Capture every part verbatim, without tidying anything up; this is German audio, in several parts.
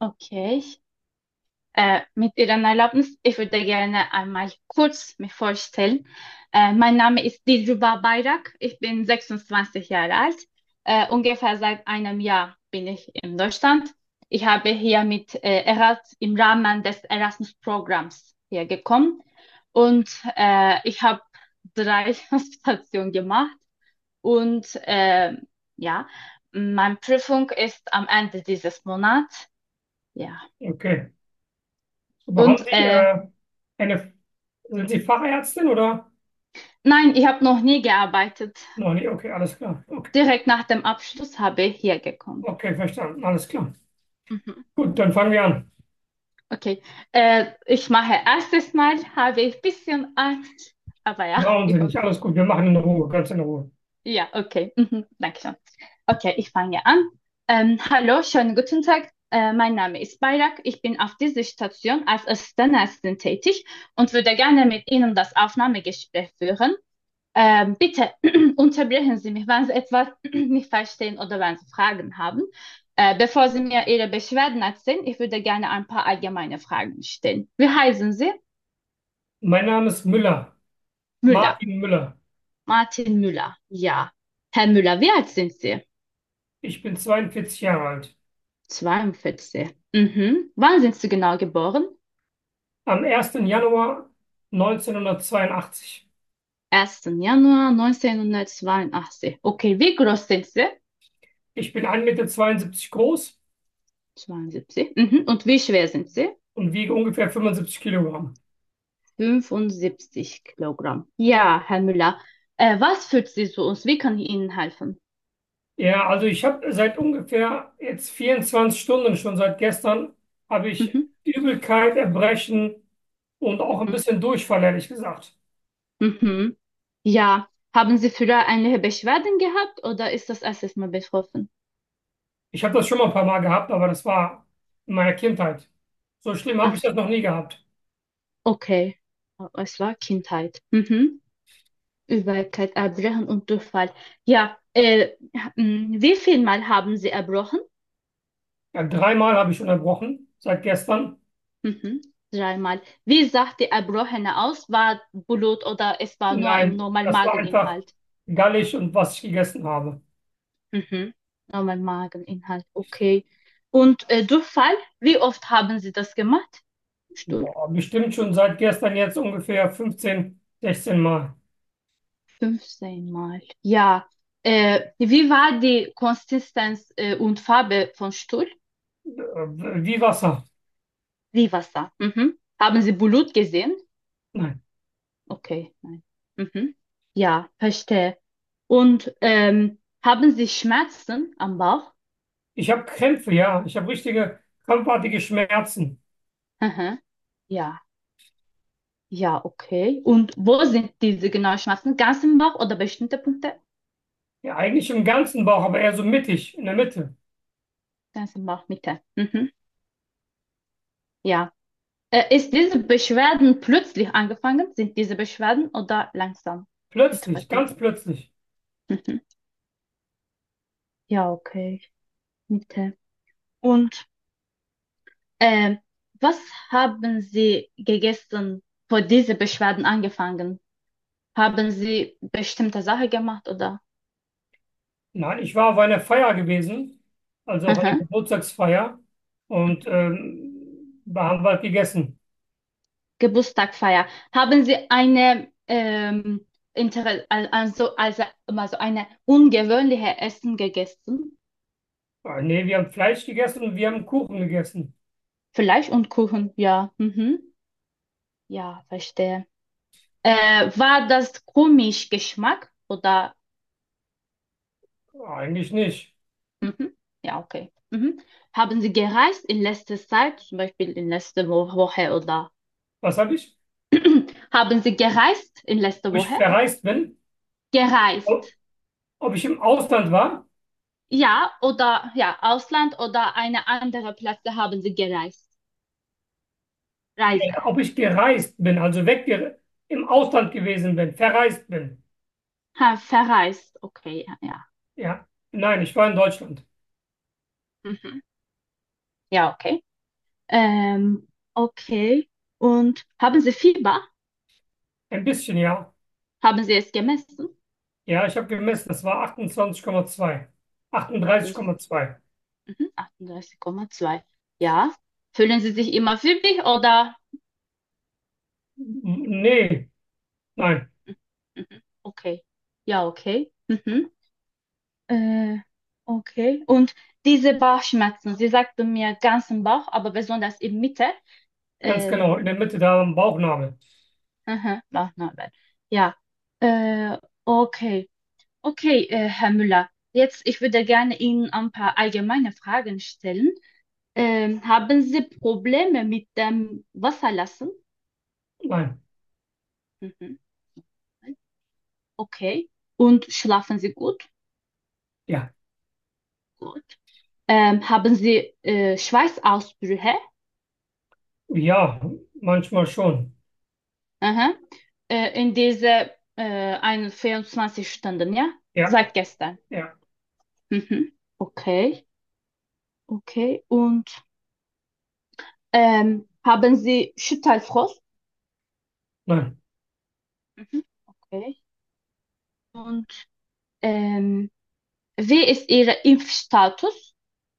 Okay. Äh, mit Ihrer Erlaubnis, ich würde gerne einmal kurz mich vorstellen. Äh, mein Name ist Dilruba Bayrak. Ich bin sechsundzwanzig Jahre alt. Äh, ungefähr seit einem Jahr bin ich in Deutschland. Ich habe hier mit äh, Eras im Rahmen des Erasmus-Programms hier gekommen und äh, ich habe drei Stationen gemacht und äh, ja, meine Prüfung ist am Ende dieses Monats. Ja. Okay. Aber haben Und Sie äh, äh, eine, sind Sie Fachärztin oder? nein, ich habe noch nie gearbeitet. Noch nicht. Okay, alles klar. Okay, Direkt nach dem Abschluss habe ich hier gekommen. okay, verstanden. Alles klar. Mhm. Gut, dann fangen wir an. Okay, äh, ich mache erstes Mal, habe ich ein bisschen Angst, aber ja, Brauchen Sie ich nicht. hoffe. Alles gut. Wir machen in Ruhe, ganz in Ruhe. Ja, okay, mhm. Danke schön. Okay, ich fange an. Ähm, hallo, schönen guten Tag. Äh, mein Name ist Bayrak. Ich bin auf dieser Station als Assistentin tätig und würde gerne mit Ihnen das Aufnahmegespräch führen. Ähm, bitte unterbrechen Sie mich, wenn Sie etwas nicht verstehen oder wenn Sie Fragen haben. Äh, bevor Sie mir Ihre Beschwerden erzählen, ich würde gerne ein paar allgemeine Fragen stellen. Wie heißen Sie? Mein Name ist Müller. Müller. Martin Müller. Martin Müller. Ja. Herr Müller, wie alt sind Sie? Ich bin zweiundvierzig Jahre alt. zweiundvierzig. Mhm. Wann sind Sie genau geboren? Am ersten Januar neunzehnhundertzweiundachtzig. ersten Januar neunzehnhundertzweiundachtzig. Okay, wie groß sind Sie? Ich bin ein Meter zweiundsiebzig groß zweiundsiebzig. Mhm. Und wie schwer sind Sie? und wiege ungefähr fünfundsiebzig Kilogramm. fünfundsiebzig Kilogramm. Ja, Herr Müller. Äh, was fühlt Sie so aus? Wie kann ich Ihnen helfen? Ja, also ich habe seit ungefähr jetzt vierundzwanzig Stunden, schon seit gestern, habe ich Mhm. Übelkeit, Erbrechen und auch ein bisschen Durchfall, ehrlich gesagt. Mhm. Ja, haben Sie früher einige Beschwerden gehabt oder ist das erstes Mal betroffen? Ich habe das schon mal ein paar Mal gehabt, aber das war in meiner Kindheit. So schlimm habe Ach ich so, das noch nie gehabt. okay. Es war Kindheit. Mhm. Übelkeit, Erbrechen und Durchfall. Ja, äh, m, wie viel Mal haben Sie erbrochen? Ja, dreimal habe ich schon erbrochen, seit gestern. Mhm. Dreimal. Wie sah die Erbrochene aus? War Blut oder es war nur im Nein, normalen das war einfach Mageninhalt? gallig und was ich gegessen habe. Mhm. Normal Mageninhalt, okay. Und äh, Durchfall, wie oft haben Sie das gemacht? Stuhl. Boah, bestimmt schon seit gestern jetzt ungefähr fünfzehn, sechzehn Mal. fünfzehn Mal. Ja. Äh, wie war die Konsistenz äh, und Farbe von Stuhl? Äh, Wie Wasser. Wie Wasser. Mhm. Haben Sie Blut gesehen? Nein. Okay, nein. Mhm. Ja, verstehe. Und ähm, haben Sie Schmerzen am Bauch? Ich habe Krämpfe, ja. Ich habe richtige krampfartige Schmerzen. Mhm. Ja, ja, okay. Und wo sind diese genau Schmerzen? Ganz im Bauch oder bestimmte Punkte? Ja, eigentlich im ganzen Bauch, aber eher so mittig, in der Mitte. Ganz im Bauch, Mitte. Mhm. Ja. Äh, ist diese Beschwerden plötzlich angefangen? Sind diese Beschwerden oder langsam Plötzlich, getreten? ganz plötzlich. Mhm. Ja, okay. Mitte. Und äh, was haben Sie gegessen, vor diese Beschwerden angefangen? Haben Sie bestimmte Sache gemacht oder? Nein, ich war auf einer Feier gewesen, also auf einer Aha. Geburtstagsfeier und ähm, da haben wir halt gegessen. Geburtstagfeier. Haben Sie eine ähm, Inter also, also, also eine ungewöhnliche Essen gegessen? Ah, nee, wir haben Fleisch gegessen und wir haben Kuchen gegessen. Fleisch und Kuchen, ja. Mhm. Ja, verstehe. Äh, war das komisch Geschmack oder? Eigentlich nicht. Mhm. Ja, okay. Mhm. Haben Sie gereist in letzter Zeit, zum Beispiel in letzter Wo Woche oder? Was habe ich? Haben Sie gereist in letzter Ob ich Woche? verreist bin? Ob, Gereist. ob ich im Ausland war? Ja, oder ja, Ausland oder eine andere Plätze haben Sie gereist. Reise. Ja, ob ich gereist bin, also weg im Ausland gewesen bin, verreist bin. Ha, verreist. Okay, ja. Ja. Ja, nein, ich war in Deutschland. Mhm. Ja, okay. Ähm, okay. Und haben Sie Fieber? Ein bisschen, ja. Haben Sie es gemessen? Ja, ich habe gemessen, das war achtundzwanzig Komma zwei. achtunddreißig Komma zwei. Mhm, achtunddreißig Komma zwei. Ja. Fühlen Sie sich immer fiebrig oder? M- Nee, nein, Mhm. Okay. Ja, okay. Mhm. Äh, okay. Und diese Bauchschmerzen, Sie sagten mir ganz im Bauch, aber besonders in Mitte. ganz Äh, genau, in der Mitte da am Bauchnabel. mhm, Bauchnabel. Ja. Äh, okay. Okay, äh, Herr Müller. Jetzt, ich würde gerne Ihnen ein paar allgemeine Fragen stellen. Ähm, haben Sie Probleme mit dem Wasserlassen? Nein, Mhm. Okay. Und schlafen Sie gut? ja, Gut. Ähm, haben Sie äh, Schweißausbrüche? ja, manchmal schon. Aha. Äh, in diese äh, einundzwanzig Stunden, ja? Ja, Seit gestern. ja, Mhm. Okay. Okay. Und ähm, haben Sie Schüttelfrost? nein. Mhm. Okay. Und ähm, wie ist Ihr Impfstatus?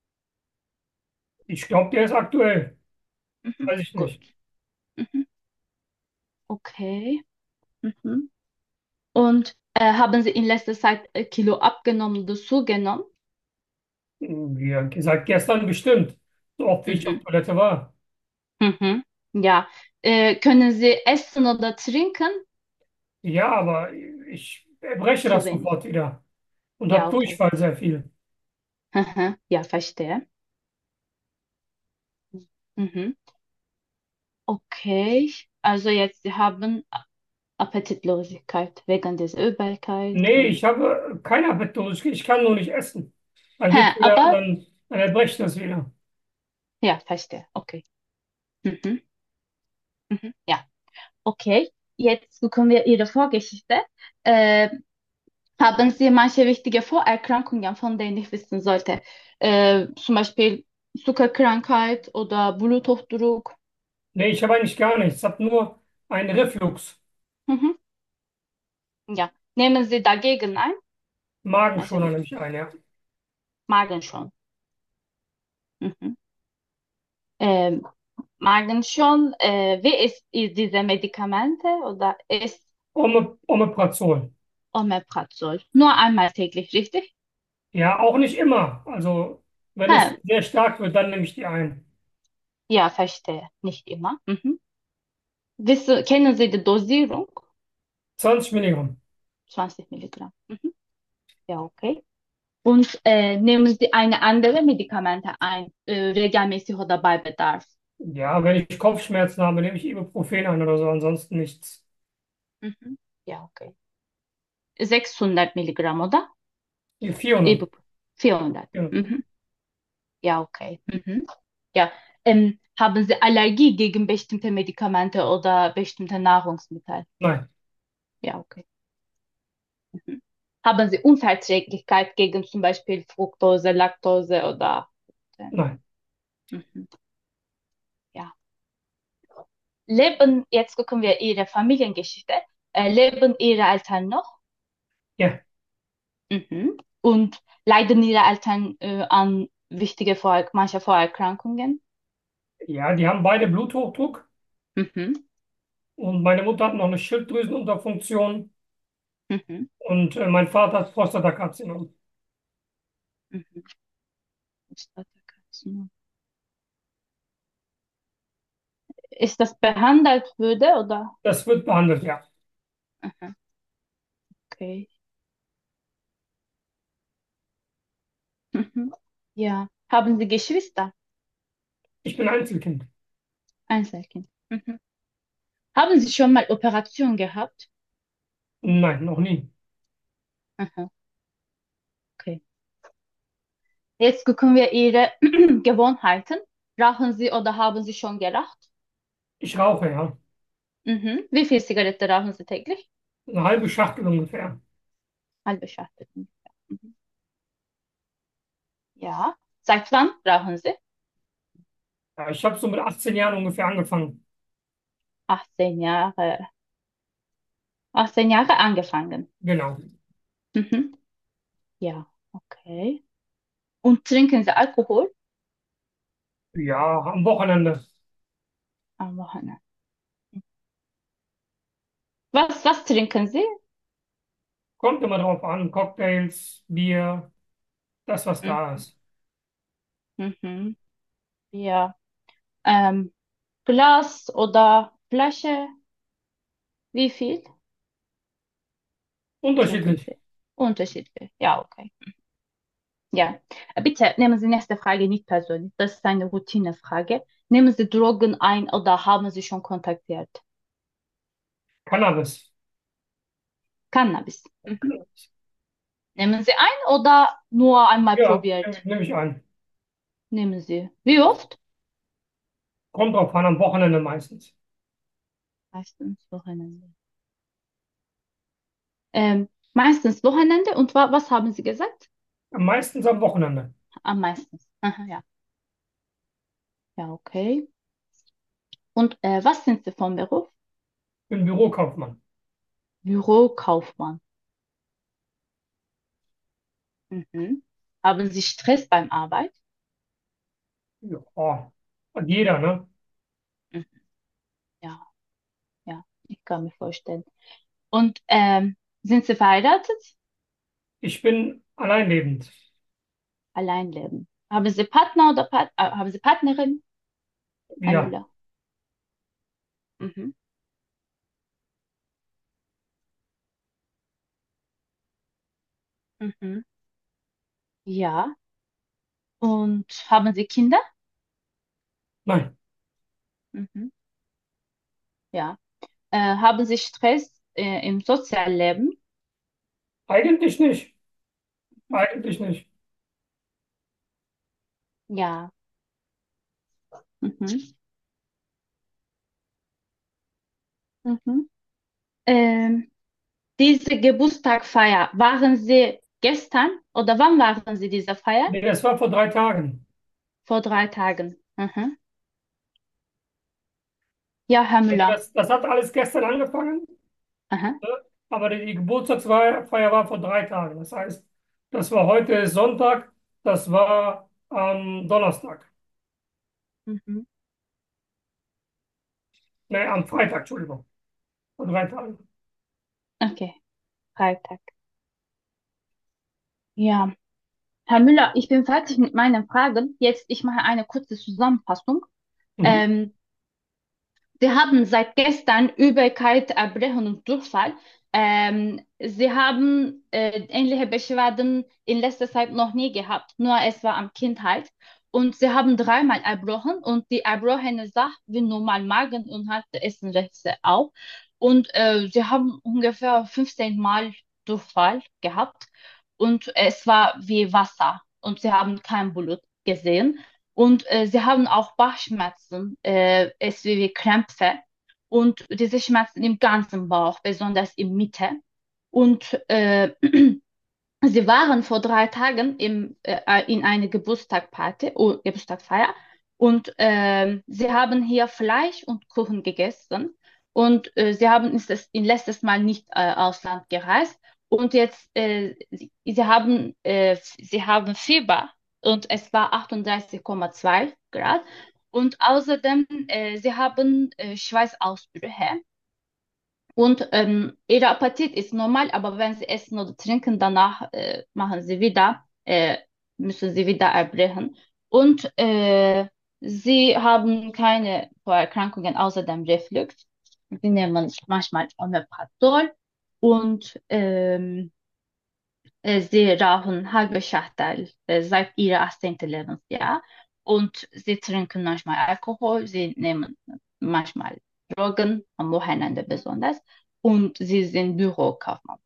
Ich glaube, der ist aktuell. Mhm. Weiß ich Gut. nicht. Mhm. Okay. Mhm. Und äh, haben Sie in letzter Zeit äh, Kilo abgenommen oder zugenommen? Wie gesagt, gestern bestimmt. So oft wie ich auf Mhm. Toilette war. Mhm. Ja. Äh, können Sie essen oder trinken? Ja, aber ich erbreche Zu das wenig. sofort wieder. Und habe Ja, okay. Durchfall sehr viel. Mhm. Ja, verstehe. Mhm. Okay. Also jetzt, Sie haben Appetitlosigkeit wegen dieser Übelkeit Nee, und. ich habe keine Appetitlosigkeit. Ich kann nur nicht essen. Dann Hä, geht's wieder, aber dann, dann erbreche ich das wieder. ja, verstehe. Okay. Mhm. Mhm. Ja, okay. Jetzt gucken wir Ihre Vorgeschichte. Äh, haben Sie manche wichtige Vorerkrankungen, von denen ich wissen sollte? Äh, zum Beispiel Zuckerkrankheit oder Bluthochdruck? Nee, ich habe eigentlich gar nichts. Ich habe nur einen Reflux. Mhm. Ja. Nehmen Sie dagegen ein? Also Magenschoner nehme ich ein, ja. Magen schon. Mhm. Ähm, Magen schon. Äh, wie ist, ist diese Medikamente oder ist Ome- Omeprazol. Omeprazol? Nur einmal täglich, richtig? Ja, auch nicht immer. Also, wenn es Hä, sehr stark wird, dann nehme ich die ein. ja, verstehe. Nicht immer. Mhm. Wissen, kennen Sie die Dosierung? zwanzig Milligramm. zwanzig Milligramm. Mhm. Ja, okay. Und äh, nehmen Sie eine andere Medikamente ein, äh, regelmäßig oder bei Bedarf? Ja, wenn ich Kopfschmerzen habe, nehme ich Ibuprofen ein oder so, ansonsten nichts. Mhm. Ja, okay. sechshundert Milligramm, oder? Nee, vierhundert. Ibuprofen. vierhundert. vierhundert. Mhm. Ja, okay. Mhm. Ja. Ähm, haben Sie Allergie gegen bestimmte Medikamente oder bestimmte Nahrungsmittel? Nein, Ja, okay. Mhm. Haben Sie Unverträglichkeit gegen zum Beispiel Fructose, Laktose oder? nein. Mhm. Ja. Leben, jetzt gucken wir Ihre Familiengeschichte. Äh, leben Ihre Eltern noch? Ja, Mhm. Und leiden Ihre Eltern äh, an wichtige Vor manche Vorerkrankungen? ja, die haben beide Bluthochdruck Mhm. und meine Mutter hat noch eine Schilddrüsenunterfunktion Mhm. und äh, mein Vater hat Prostatakarzinom. Mhm. Prostatakarzinom. Ist das behandelt würde oder? Das wird behandelt, ja. Mhm. Okay. Mhm. Ja. Haben Sie Geschwister? Ich bin Einzelkind. Einzelkind. Mhm. Haben Sie schon mal Operation gehabt? Nein, noch nie. Mhm. Okay. Jetzt gucken wir Ihre Gewohnheiten. Rauchen Sie oder haben Sie schon geraucht? Ich rauche, ja. Mhm. Wie viel Zigarette rauchen Sie täglich? Eine halbe Schachtel ungefähr. Halbe Schachtel. ungefähr. Mhm. Ja. Seit wann rauchen Sie? Ja, ich habe so mit achtzehn Jahren ungefähr angefangen. achtzehn Jahre. achtzehn Jahre angefangen. Genau. Mhm. Ja, okay. Und trinken Sie Alkohol Ja, am Wochenende. am Wochenende? Was, was trinken Sie? Kommt immer drauf an. Cocktails, Bier, das, was da Mhm. ist. Mhm. Ja. Ähm, Glas oder Flasche? Wie viel trinken Unterschiedlich. Sie? Unterschiedlich. Ja, okay. Ja. Äh, Bitte nehmen Sie nächste Frage nicht persönlich. Das ist eine Routinefrage. Nehmen Sie Drogen ein oder haben Sie schon kontaktiert? Cannabis. Cannabis. Mhm. Nehmen Sie ein oder nur einmal Ja, nehme probiert? nehm ich ein. Nehmen Sie. Wie oft? Kommt drauf an, am Wochenende meistens. Meistens Wochenende. Ähm, meistens Wochenende und wa was haben Sie gesagt? Meistens am Wochenende. Am meisten. Aha, ja. Ja, okay. Und äh, was sind Sie vom Beruf? Bin Bürokaufmann. Bürokaufmann. Mhm. Haben Sie Stress beim Arbeit? Ja, hat jeder, ne? Mhm. Ja, ja, ich kann mir vorstellen. Und ähm, sind Sie verheiratet? Ich bin alleinlebend. Allein leben. Haben Sie Partner oder Part äh, haben Sie Partnerin? Herr Ja, Müller. Mhm. Mhm. Ja. Und haben Sie Kinder? nein, Mhm. Ja. Äh, haben Sie Stress äh, im Sozialleben? eigentlich nicht. Mhm. Eigentlich nicht. Ja. Mhm. Mhm. Ähm, diese Geburtstagfeier, waren Sie gestern oder wann waren Sie diese Feier? Nee, das war vor drei Tagen. Vor drei Tagen. Mhm. Ja, Herr Also Müller. das, das hat alles gestern angefangen, Aha. ne? Aber die, die Geburtstagsfeier Feier war vor drei Tagen. Das heißt, das war heute Sonntag, das war am Donnerstag. Mhm. Nee, am Freitag, Entschuldigung. Vor drei Tagen. Okay, Freitag. Ja, Herr Müller, ich bin fertig mit meinen Fragen. Jetzt, ich mache eine kurze Zusammenfassung. Mhm. Ähm, Sie haben seit gestern Übelkeit, Erbrechen und Durchfall. Ähm, Sie haben äh, ähnliche Beschwerden in letzter Zeit noch nie gehabt, nur es war am Kindheit. Und Sie haben dreimal erbrochen und die erbrochene Sache wie normal Magen und hat Essenreste auch. Und äh, Sie haben ungefähr fünfzehn Mal Durchfall gehabt und es war wie Wasser und Sie haben kein Blut gesehen. Und äh, sie haben auch Bauchschmerzen, äh, es wie, wie Krämpfe und diese Schmerzen im ganzen Bauch, besonders in Mitte. Und äh, sie waren vor drei Tagen im, äh, in einer Geburtstagparty, oh, Geburtstagfeier und ähm, sie haben hier Fleisch und Kuchen gegessen und äh, sie haben ist es in letztes Mal nicht äh, Ausland gereist und jetzt äh, sie, sie haben äh, sie haben Fieber und es war achtunddreißig Komma zwei Grad und außerdem äh, sie haben äh, Schweißausbrüche und ähm, ihr Appetit ist normal, aber wenn sie essen oder trinken, danach äh, machen sie wieder, äh, müssen sie wieder erbrechen. Und äh, sie haben keine Vorerkrankungen außer dem Reflux. Sie nehmen manchmal Omeprazol und ähm, äh, sie rauchen halbe Schachtel äh, seit ihrem achtzehnten Lebensjahr. Und sie trinken manchmal Alkohol, sie nehmen manchmal Drogen, am Wochenende besonders. Und sie sind Bürokaufmann.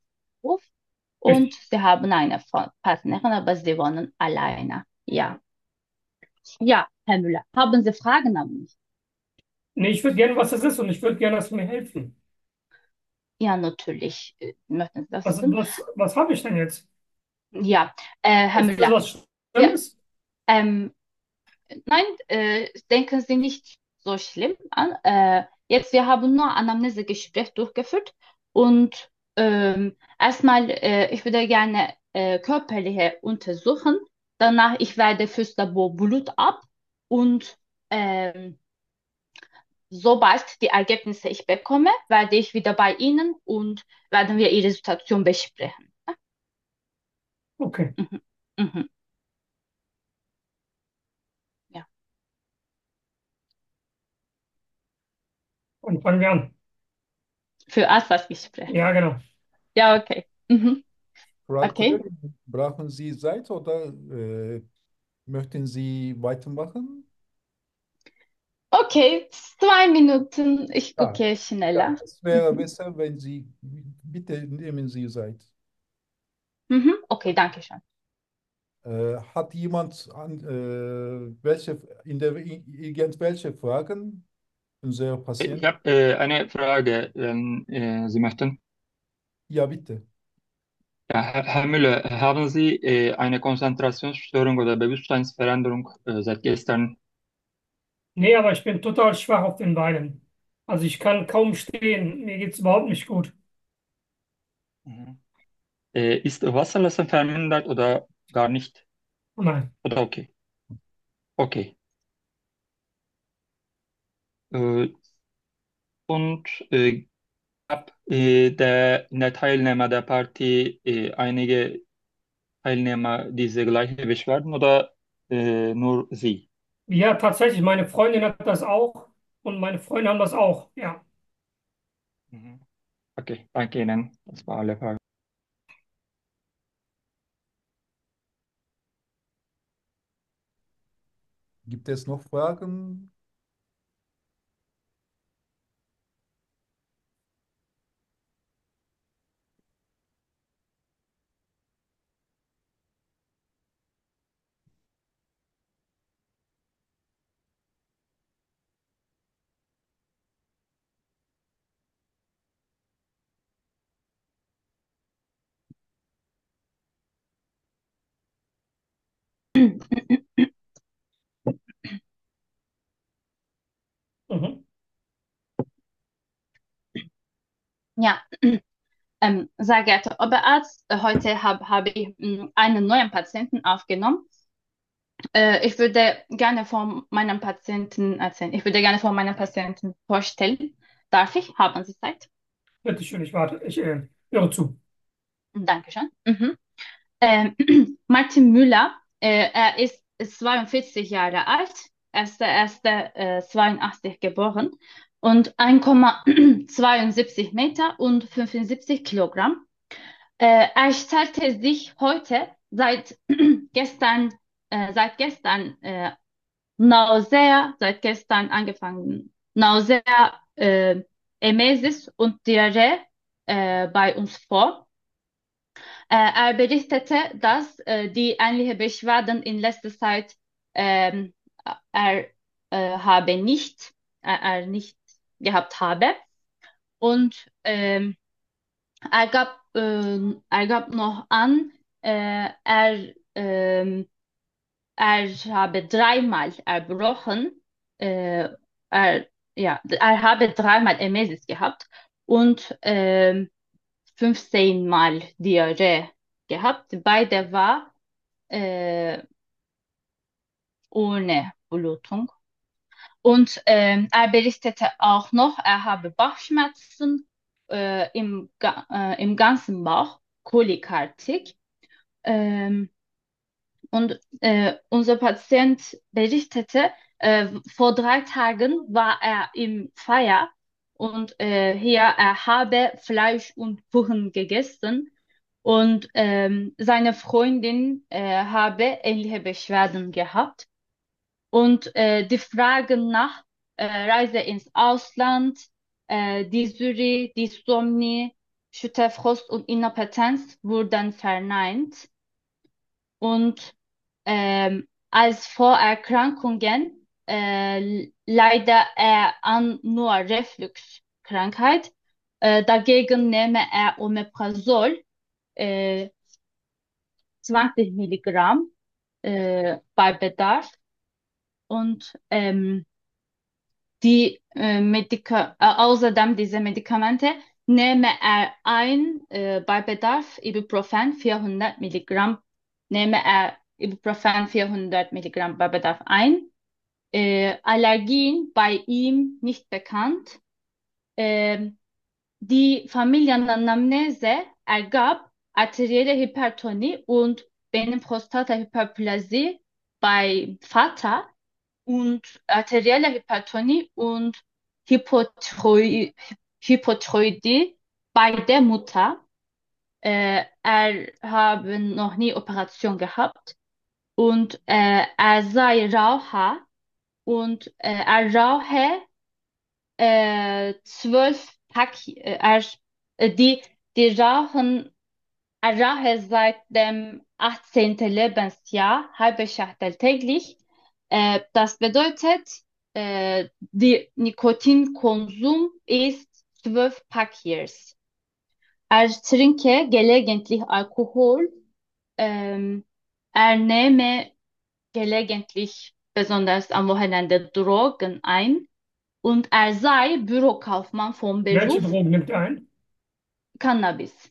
Und Richtig. sie haben eine Fa- Partnerin, aber sie wohnen alleine. Ja. Ja, Herr Müller, haben Sie Fragen an mich? Nee, ich würde gerne, was das ist und ich würde gerne, dass Sie mir helfen. Ja, natürlich. Äh, Möchten Sie das Was, wissen? was, was habe ich denn jetzt? Ja, äh, Herr Ist das Müller. was Ja, Schlimmes? ähm, Nein, äh, denken Sie nicht so schlimm an. Äh, jetzt, wir haben nur Anamnesegespräch durchgeführt und ähm, erstmal, äh, ich würde gerne äh, körperliche untersuchen. Danach, ich werde fürs Labor Blut ab und ähm, sobald die Ergebnisse ich bekomme, werde ich wieder bei Ihnen und werden wir Ihre Situation besprechen. Okay, Mhm. Mhm. Ja, und fangen wir an. für Auswahlgespräch. Ja, genau. Ja, okay. Mhm. Frau Okay. Kollegin, brauchen Sie Zeit oder äh, möchten Sie weitermachen? Okay, zwei Minuten. Ich Ja, gucke ja, schneller. es wäre Mhm. besser, wenn Sie, bitte nehmen Sie Zeit. Mhm. Okay, danke schön. Äh, hat jemand an, äh, welche, in der, irgendwelche Fragen? Unser Ich Patient? habe äh, eine Frage, wenn äh, Sie möchten. Ja, bitte. Ja, Herr, Herr Müller, haben Sie äh, eine Konzentrationsstörung oder Bewusstseinsveränderung äh, seit gestern? Nee, aber ich bin total schwach auf den Beinen. Also ich kann kaum stehen. Mir geht's überhaupt nicht gut. Mhm. Äh, ist Wasserlassen vermindert oder gar nicht? Nein. Oder okay? Okay. Äh, und äh, gab äh, der, in der Teilnehmer der Party äh, einige Teilnehmer diese gleiche Beschwerden oder äh, nur Sie? Ja, tatsächlich, meine Freundin hat das auch und meine Freunde haben das auch. Ja. Mhm. Okay, danke Ihnen. Das war alle Fragen. Gibt es noch Fragen? Mhm. Ja, ähm, sehr geehrter Oberarzt, äh, heute hab, habe ich mh, einen neuen Patienten aufgenommen. Äh, ich würde gerne von meinem Patienten erzählen. Ich würde gerne von meinem Patienten vorstellen. Darf ich? Haben Sie Zeit? Bitte schön, ich warte. Ich äh, höre zu. Dankeschön. Mhm. Ähm, Martin Müller, äh, er ist zweiundvierzig Jahre alt, er ist der erste äh, zweiundachtzig geboren und eins Komma zweiundsiebzig Meter und fünfundsiebzig Kilogramm. Äh, er stellte sich heute seit gestern, äh, seit gestern äh, Nausea, seit gestern angefangen, Nausea, äh, Emesis und Diarrhoe äh, bei uns vor. Äh, er berichtete, dass äh, die ähnliche Beschwerden in letzter Zeit ähm, er äh, habe nicht, er, er nicht gehabt habe. Und ähm, er gab, ähm, er gab noch an, äh, er, ähm, er habe dreimal erbrochen, äh, er, ja, er habe dreimal Emesis gehabt und ähm, fünfzehn Mal Diarrhoe gehabt. Beide war äh, ohne Blutung. Und ähm, er berichtete auch noch, er habe Bauchschmerzen äh, im, ga äh, im ganzen Bauch, Kolikartik. Ähm, und äh, unser Patient berichtete, äh, vor drei Tagen war er im Feier und äh, hier er habe Fleisch und Kuchen gegessen und ähm, seine Freundin äh, habe ähnliche Beschwerden gehabt. Und äh, die Fragen nach äh, Reise ins Ausland, äh, Dysurie, Dysomnie, Schüttelfrost und Inappetenz wurden verneint. Und ähm, als Vorerkrankungen äh, leider er an nur Refluxkrankheit. Äh, dagegen nehme er Omeprazol äh, zwanzig Milligramm äh, bei Bedarf. und ähm, die äh, Medika äh, außerdem diese Medikamente nehme er ein äh, bei Bedarf Ibuprofen vierhundert Milligramm, nehme er Ibuprofen vierhundert Milligramm bei Bedarf ein. Äh, Allergien bei ihm nicht bekannt. Ähm, Die Familienanamnese ergab arterielle Hypertonie und Venenprostatahyperplasie bei Vater und arterielle Hypertonie und Hypothyroid Hypothyroidie bei der Mutter. Äh, er habe noch nie Operation gehabt und äh, er sei Raucher und äh, er rauche äh, zwölf Pack, äh, er, äh, die, die rauchen, er rauche seit dem achtzehnten Lebensjahr halbe Schachtel täglich. Äh, das bedeutet, äh, die Nikotinkonsum ist zwölf Pack years. Er trinke gelegentlich Alkohol, ähm, er nehme gelegentlich, besonders am Wochenende, Drogen ein und er sei Bürokaufmann vom Welche Beruf, Drogen nimmt er ein? Cannabis.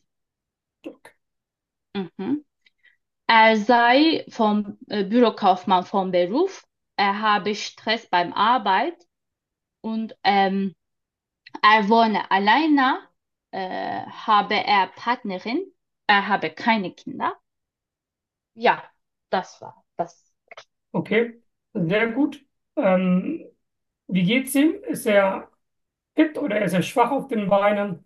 Mhm. Er sei vom äh, Bürokaufmann vom Beruf, er habe Stress beim Arbeit und ähm, er wohne alleine, äh, habe er Partnerin, er habe keine Kinder. Ja, das war das. Okay, sehr gut. Ähm, wie geht's ihm? Ist er fit oder ist er schwach auf den Beinen?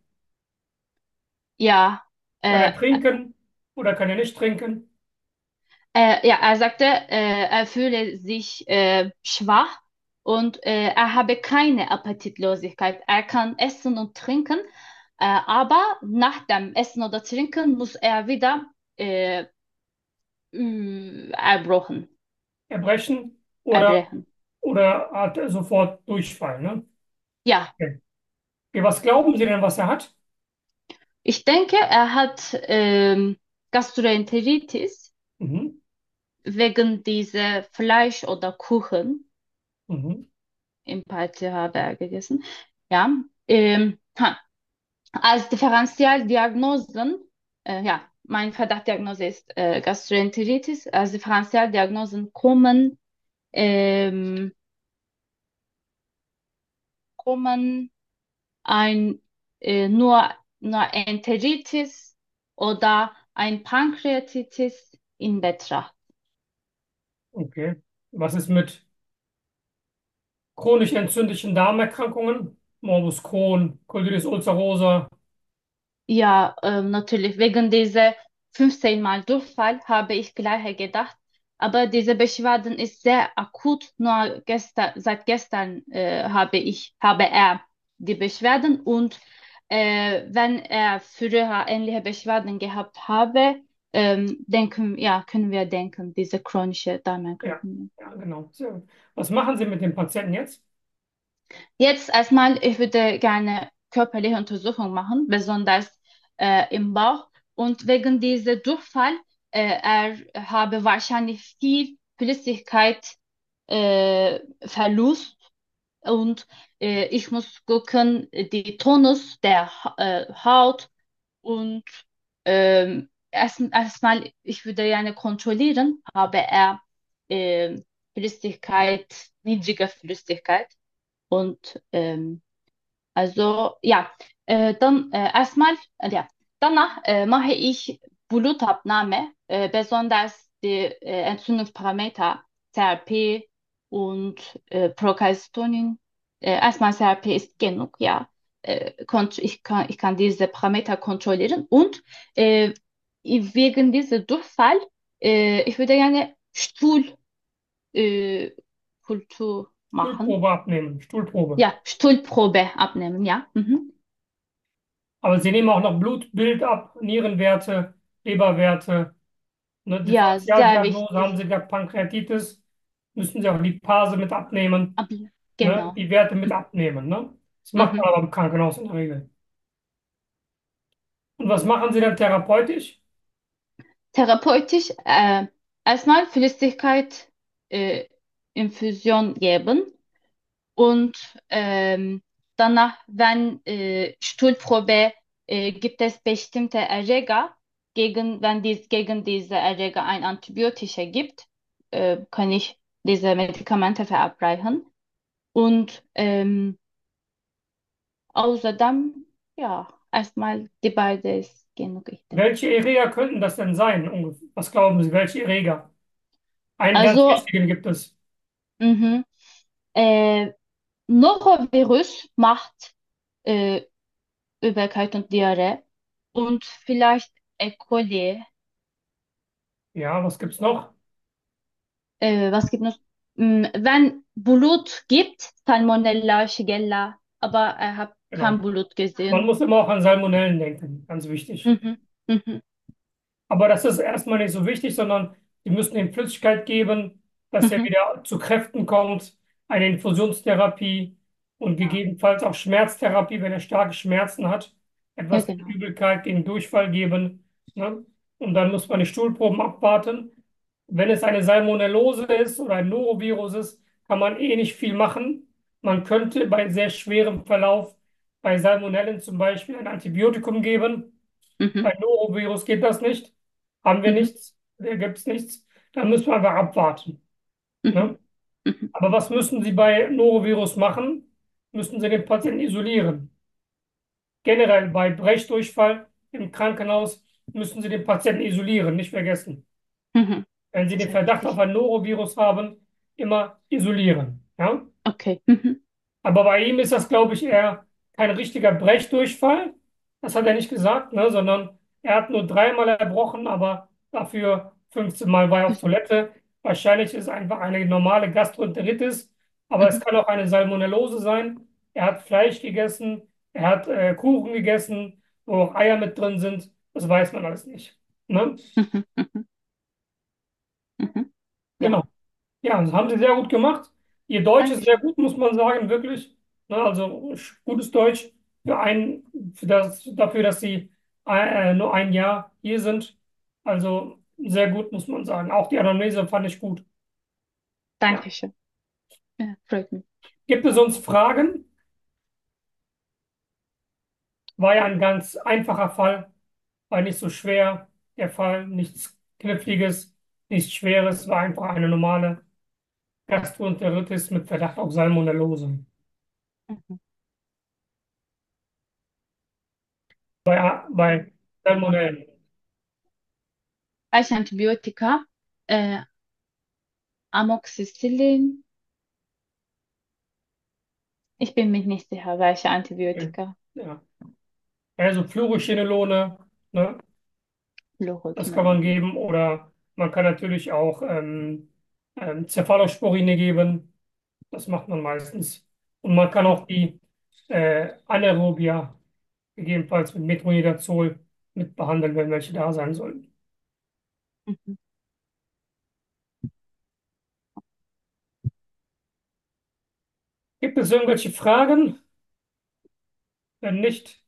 Ja, Kann äh, er trinken oder kann er nicht trinken? Äh, ja, er sagte, äh, er fühle sich äh, schwach und äh, er habe keine Appetitlosigkeit. Er kann essen und trinken, äh, aber nach dem Essen oder Trinken muss er wieder äh, ü- erbrochen, Erbrechen oder, erbrechen. oder hat er sofort Durchfall, ne? Ja, Okay. Okay, was glauben Sie denn, was er hat? ich denke, er hat ähm, Gastroenteritis Mhm. wegen dieser Fleisch oder Kuchen. Mhm. Im Party habe er gegessen. Ja, ähm, ha. Als Differentialdiagnosen, äh, ja, meine Verdachtdiagnose ist äh, Gastroenteritis. Als Differentialdiagnosen kommen, ähm, kommen ein, äh, nur, nur Enteritis oder ein Pankreatitis in Betracht. Okay. Was ist mit chronisch entzündlichen Darmerkrankungen? Morbus Crohn, Colitis ulcerosa. Ja, ähm, natürlich, wegen dieser fünfzehn Mal Durchfall habe ich gleich gedacht. Aber diese Beschwerden ist sehr akut. Nur gestern, seit gestern äh, habe ich, habe er die Beschwerden und äh, wenn er früher ähnliche Beschwerden gehabt habe, ähm, denken, ja, können wir denken, diese chronische Ja, Darmerkrankungen. ja, genau. Sehr gut. Was machen Sie mit dem Patienten jetzt? Jetzt erstmal, ich würde gerne körperliche Untersuchung machen, besonders äh, im Bauch. Und wegen dieser Durchfall, äh, er habe wahrscheinlich viel Flüssigkeit äh, Verlust und äh, ich muss gucken, die Tonus der Ha- äh, Haut und ähm, erst, erstmal, ich würde gerne kontrollieren, habe er äh, Flüssigkeit, niedrige Flüssigkeit. Und ähm, also ja, äh, dann äh, erstmal, äh, ja, danach äh, mache ich Blutabnahme, äh, besonders die äh, Entzündungsparameter C R P und äh, Procalcitonin. Äh, erstmal C R P ist genug, ja. Äh, kont ich kann, ich kann diese Parameter kontrollieren und äh, wegen dieser Durchfall, äh, ich würde gerne Stuhl, äh, Kultur machen. Stuhlprobe abnehmen, Stuhlprobe. Ja, Stuhlprobe abnehmen, ja. Mhm. Aber Sie nehmen auch noch Blutbild ab, Nierenwerte, Leberwerte. Eine Ja, sehr Differentialdiagnose, haben wichtig. Sie gesagt, Pankreatitis, müssen Sie auch Lipase mit abnehmen, Ab, ne? genau. Die Werte mit abnehmen, ne? Das macht man Mhm. aber im Krankenhaus in der Regel. Und was machen Sie dann therapeutisch? Therapeutisch, äh, erstmal Flüssigkeit, äh, Infusion geben. Und ähm, danach, wenn äh, Stuhlprobe äh, gibt es bestimmte Erreger, gegen, wenn dies gegen diese Erreger ein Antibiotika gibt, äh, kann ich diese Medikamente verabreichen. Und ähm, außerdem, ja, erstmal die beide ist genug, ich denke. Welche Erreger könnten das denn sein? ungefähr? Was glauben Sie, welche Erreger? Einen ganz Also, wichtigen gibt es. mhm, äh, Norovirus macht äh, Übelkeit und Diarrhoe und vielleicht E. coli. Ja, was gibt's noch? Äh, was gibt noch? Mm, wenn Blut gibt, Salmonella, Shigella, aber er hat kein Genau. Blut Man gesehen. muss immer auch an Salmonellen denken, ganz wichtig. Mhm, mhm, Aber das ist erstmal nicht so wichtig, sondern die müssen ihm Flüssigkeit geben, dass er mhm. wieder zu Kräften kommt, eine Infusionstherapie und Ja, gegebenenfalls auch Schmerztherapie, wenn er starke Schmerzen hat, ja, etwas gegen genau. Übelkeit, gegen Durchfall geben. Ne? Und dann muss man die Stuhlproben abwarten. Wenn es eine Salmonellose ist oder ein Norovirus ist, kann man eh nicht viel machen. Man könnte bei sehr schwerem Verlauf bei Salmonellen zum Beispiel ein Antibiotikum geben. Mhm, Bei Norovirus geht das nicht. Haben wir mhm, nichts, da gibt es nichts. Dann müssen wir einfach abwarten. mhm, Ne? mhm, Aber was müssen Sie bei Norovirus machen? Müssen Sie den Patienten isolieren. Generell bei Brechdurchfall im Krankenhaus müssen Sie den Patienten isolieren, nicht vergessen. mhm. Wenn Sie den Sehr Verdacht auf wichtig. ein Norovirus haben, immer isolieren. Ja? Okay. Mhm, Aber bei ihm ist das, glaube ich, eher kein richtiger Brechdurchfall. Das hat er nicht gesagt, ne? Sondern er hat nur dreimal erbrochen, aber dafür fünfzehn Mal war er auf mhm, Toilette. Wahrscheinlich ist es einfach eine normale Gastroenteritis, aber es mhm, kann auch eine Salmonellose sein. Er hat Fleisch gegessen, er hat äh, Kuchen gegessen, wo auch Eier mit drin sind. Das weiß man alles nicht. Ne? mhm, mhm, mhm. Ja, Genau. Ja, das haben sie sehr gut gemacht. Ihr Deutsch ist sehr Dankeschön. gut, muss man sagen, wirklich. Ne, also sch- gutes Deutsch für ein, für das, dafür, dass sie äh, nur ein Jahr hier sind. Also sehr gut, muss man sagen. Auch die Anamnese fand ich gut. Ja. Dankeschön. Ja, freut mich. Gibt es sonst Fragen? War ja ein ganz einfacher Fall, war nicht so schwer. Der Fall, nichts Kniffliges, nichts Schweres, war einfach eine normale Gastroenteritis mit Verdacht auf Salmonellose. Mhm. Bei, bei Salmonellen. Welche Antibiotika? Äh, Amoxicillin. Ich bin mir nicht sicher, welche Antibiotika. Ja. Also Fluorochinolone, ne, das kann man Fluoroquinolone. geben. Oder man kann natürlich auch ähm, ähm, Cephalosporine geben. Das macht man meistens. Und man kann auch die äh, Anaerobia gegebenenfalls mit Metronidazol mit behandeln, wenn welche da sein sollten. Mhm. Gibt es irgendwelche Fragen? Wenn nicht,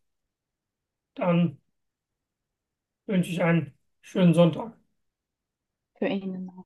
dann wünsche ich einen schönen Sonntag. Für ihn.